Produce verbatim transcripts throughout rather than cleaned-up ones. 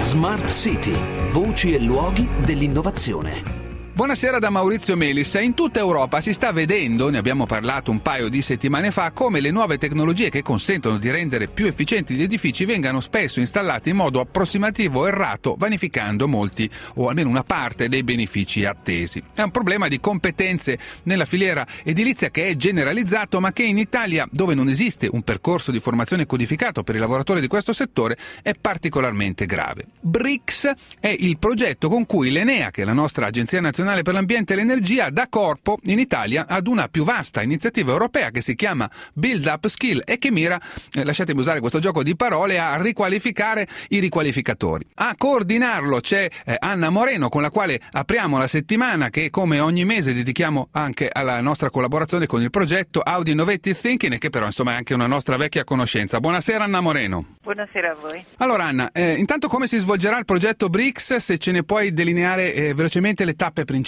Smart City, voci e luoghi dell'innovazione. Buonasera da Maurizio Melis. In tutta Europa si sta vedendo, ne abbiamo parlato un paio di settimane fa, come le nuove tecnologie che consentono di rendere più efficienti gli edifici vengano spesso installate in modo approssimativo o errato, vanificando molti o almeno una parte dei benefici attesi. È un problema di competenze nella filiera edilizia che è generalizzato, ma che in Italia, dove non esiste un percorso di formazione codificato per i lavoratori di questo settore, è particolarmente grave. BRICS è il progetto con cui l'Enea, che è la nostra Agenzia Nazionale per l'Ambiente e l'Energia, dà corpo in Italia ad una più vasta iniziativa europea che si chiama Build Up Skill e che mira, eh, lasciatemi usare questo gioco di parole, a riqualificare i riqualificatori. A coordinarlo c'è eh, Anna Moreno, con la quale apriamo la settimana che, come ogni mese, dedichiamo anche alla nostra collaborazione con il progetto Audi Innovative Thinking, che però insomma è anche una nostra vecchia conoscenza. Buonasera Anna Moreno. Buonasera a voi. Allora Anna, eh, intanto come si svolgerà il progetto BRICS, se ce ne puoi delineare eh, velocemente le tappe principali?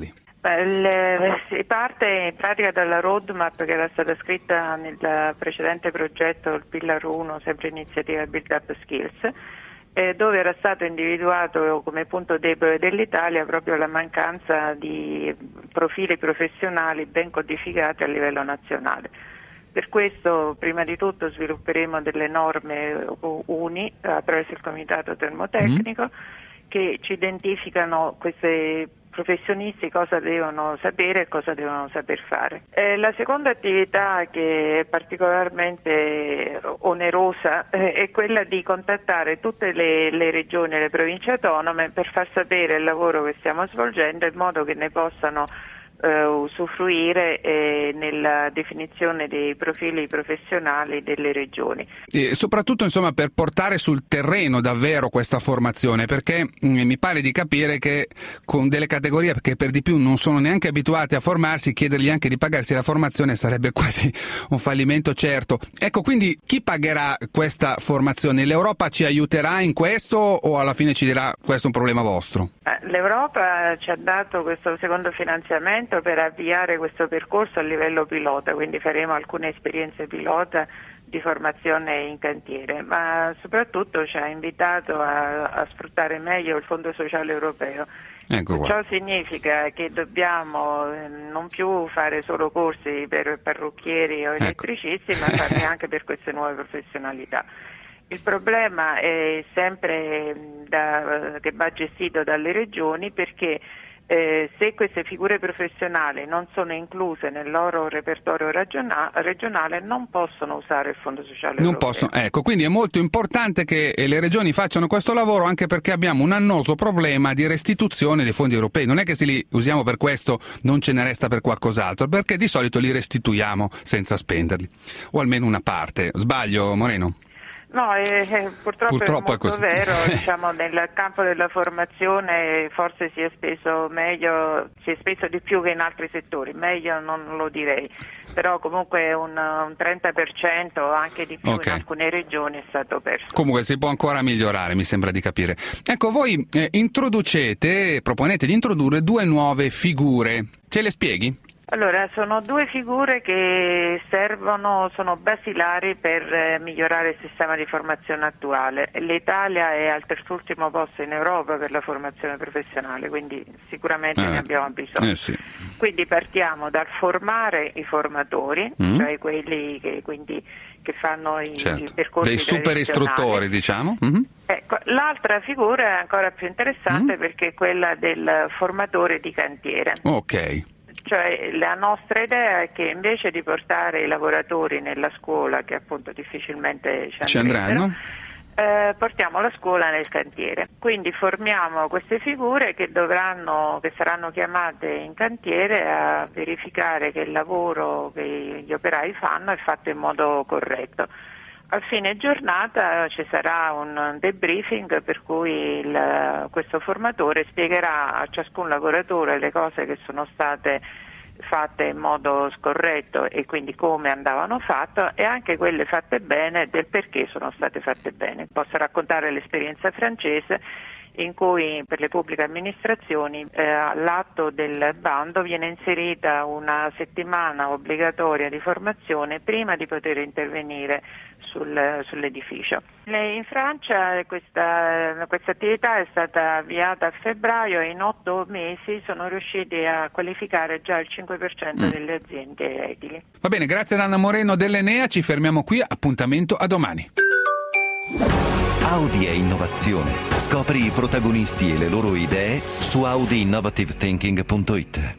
Beh, si parte in pratica dalla roadmap che era stata scritta nel precedente progetto, il Pillar uno, sempre iniziativa Build Up Skills, eh, dove era stato individuato come punto debole dell'Italia proprio la mancanza di profili professionali ben codificati a livello nazionale. Per questo, prima di tutto, svilupperemo delle norme uni attraverso il Comitato Termotecnico mm. che ci identificano queste professionisti cosa devono sapere e cosa devono saper fare. Eh, la seconda attività, che è particolarmente onerosa, eh, è quella di contattare tutte le, le regioni e le province autonome per far sapere il lavoro che stiamo svolgendo in modo che ne possano Uh, usufruire eh, nella definizione dei profili professionali delle regioni. E soprattutto insomma per portare sul terreno davvero questa formazione, perché mh, mi pare di capire che con delle categorie che per di più non sono neanche abituate a formarsi, chiedergli anche di pagarsi la formazione sarebbe quasi un fallimento certo. Ecco, quindi chi pagherà questa formazione? L'Europa ci aiuterà in questo o alla fine ci dirà questo è un problema vostro? Eh, L'Europa ci ha dato questo secondo finanziamento per avviare questo percorso a livello pilota, quindi faremo alcune esperienze pilota di formazione in cantiere, ma soprattutto ci ha invitato a, a sfruttare meglio il Fondo Sociale Europeo. Ecco qua. Ciò significa che dobbiamo eh, non più fare solo corsi per parrucchieri o elettricisti, ecco. ma farli anche per queste nuove professionalità. Il problema è sempre da, che va gestito dalle regioni, perché Eh, se queste figure professionali non sono incluse nel loro repertorio regiona- regionale non possono usare il Fondo Sociale non Europeo. Possono, ecco, quindi è molto importante che le regioni facciano questo lavoro, anche perché abbiamo un annoso problema di restituzione dei fondi europei. Non è che se li usiamo per questo non ce ne resta per qualcos'altro, perché di solito li restituiamo senza spenderli, o almeno una parte. Sbaglio, Moreno? No, eh, eh, purtroppo, purtroppo è molto è vero, diciamo, nel campo della formazione forse si è speso meglio, si è speso di più che in altri settori, meglio non lo direi, però comunque un, un trenta per cento, anche di più okay. in alcune regioni è stato perso. Comunque si può ancora migliorare, mi sembra di capire. Ecco, voi eh, introducete, proponete di introdurre due nuove figure, ce le spieghi? Allora, sono due figure che servono, sono basilari per eh, migliorare il sistema di formazione attuale. L'Italia è al terzultimo posto in Europa per la formazione professionale, quindi sicuramente eh, ne abbiamo bisogno. Eh sì. Quindi partiamo dal formare i formatori, mm. cioè quelli che, quindi, che fanno i, certo. i percorsi dei super istruttori, diciamo. Mm-hmm. Ecco, l'altra figura è ancora più interessante mm. perché è quella del formatore di cantiere. Ok. Cioè la nostra idea è che invece di portare i lavoratori nella scuola, che appunto difficilmente ci, ci andranno, eh, portiamo la scuola nel cantiere. Quindi formiamo queste figure che dovranno, che saranno chiamate in cantiere a verificare che il lavoro che gli operai fanno è fatto in modo corretto. A fine giornata ci sarà un debriefing per cui il, questo formatore spiegherà a ciascun lavoratore le cose che sono state fatte in modo scorretto e quindi come andavano fatte, e anche quelle fatte bene del perché sono state fatte bene. Posso raccontare l'esperienza francese in cui per le pubbliche amministrazioni eh, all'atto del bando viene inserita una settimana obbligatoria di formazione prima di poter intervenire sul, sull'edificio. In Francia questa, questa attività è stata avviata a febbraio e in otto mesi sono riusciti a qualificare già il cinque per cento mm. delle aziende edili. Va bene, grazie ad Anna Moreno dell'Enea, ci fermiamo qui, appuntamento a domani. Audi è innovazione. Scopri i protagonisti e le loro idee su audi innovative thinking punto it.